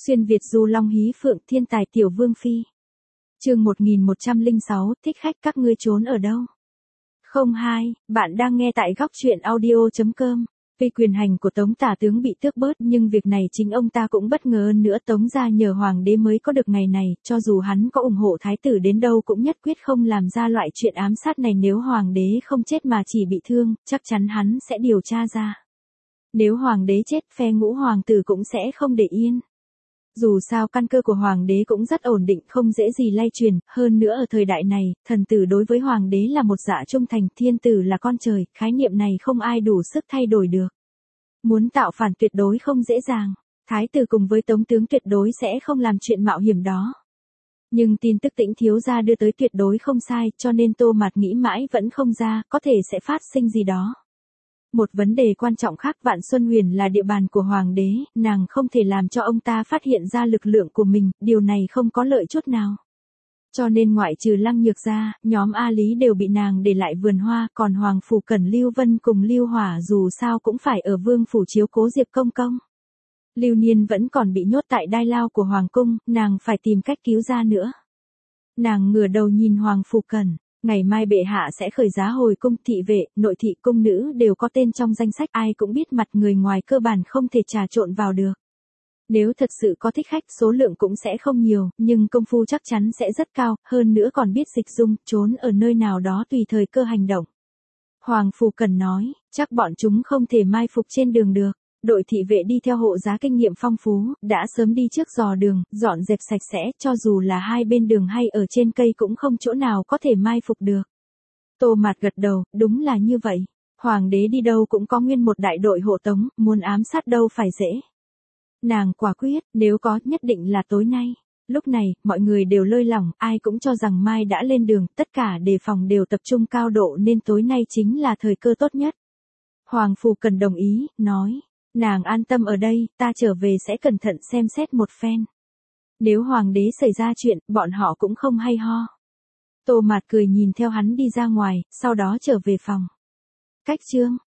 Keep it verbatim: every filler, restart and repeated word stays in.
Xuyên Việt du long hí phượng thiên tài tiểu vương phi. Chương một nghìn một trăm lẻ sáu, thích khách các ngươi trốn ở đâu? không hai, bạn đang nghe tại góc truyện audio chấm com. Vì quyền hành của Tống Tả tướng bị tước bớt nhưng việc này chính ông ta cũng bất ngờ hơn nữa, Tống gia nhờ hoàng đế mới có được ngày này, cho dù hắn có ủng hộ thái tử đến đâu cũng nhất quyết không làm ra loại chuyện ám sát này. Nếu hoàng đế không chết mà chỉ bị thương, chắc chắn hắn sẽ điều tra ra. Nếu hoàng đế chết, phe ngũ hoàng tử cũng sẽ không để yên. Dù sao căn cơ của hoàng đế cũng rất ổn định, không dễ gì lay truyền, hơn nữa ở thời đại này, thần tử đối với hoàng đế là một dạ trung thành, thiên tử là con trời, khái niệm này không ai đủ sức thay đổi được. Muốn tạo phản tuyệt đối không dễ dàng, thái tử cùng với tống tướng tuyệt đối sẽ không làm chuyện mạo hiểm đó. Nhưng tin tức Tĩnh thiếu gia đưa tới tuyệt đối không sai, cho nên Tô Mạt nghĩ mãi vẫn không ra, có thể sẽ phát sinh gì đó. Một vấn đề quan trọng khác, Vạn Xuân Huyền là địa bàn của hoàng đế, nàng không thể làm cho ông ta phát hiện ra lực lượng của mình, điều này không có lợi chút nào. Cho nên ngoại trừ Lăng Nhược ra, nhóm A Lý đều bị nàng để lại vườn hoa, còn Hoàng Phủ Cẩn, Lưu Vân cùng Lưu Hỏa dù sao cũng phải ở vương phủ chiếu cố Diệp Công Công. Lưu Niên vẫn còn bị nhốt tại đai lao của Hoàng cung, nàng phải tìm cách cứu ra nữa. Nàng ngửa đầu nhìn Hoàng Phủ Cẩn. Ngày mai bệ hạ sẽ khởi giá hồi cung, thị vệ, nội thị cung nữ đều có tên trong danh sách, ai cũng biết mặt người ngoài cơ bản không thể trà trộn vào được. Nếu thật sự có thích khách, số lượng cũng sẽ không nhiều, nhưng công phu chắc chắn sẽ rất cao, hơn nữa còn biết dịch dung, trốn ở nơi nào đó tùy thời cơ hành động. Hoàng Phủ Cẩn nói, chắc bọn chúng không thể mai phục trên đường được. Đội thị vệ đi theo hộ giá kinh nghiệm phong phú, đã sớm đi trước dò đường, dọn dẹp sạch sẽ, cho dù là hai bên đường hay ở trên cây cũng không chỗ nào có thể mai phục được. Tô Mạt gật đầu, đúng là như vậy. Hoàng đế đi đâu cũng có nguyên một đại đội hộ tống, muốn ám sát đâu phải dễ. Nàng quả quyết, nếu có, nhất định là tối nay. Lúc này, mọi người đều lơi lỏng, ai cũng cho rằng mai đã lên đường, tất cả đề phòng đều tập trung cao độ nên tối nay chính là thời cơ tốt nhất. Hoàng Phủ Cẩn đồng ý, nói. Nàng an tâm ở đây, ta trở về sẽ cẩn thận xem xét một phen. Nếu hoàng đế xảy ra chuyện, bọn họ cũng không hay ho. Tô Mạt cười nhìn theo hắn đi ra ngoài, sau đó trở về phòng. Cách chương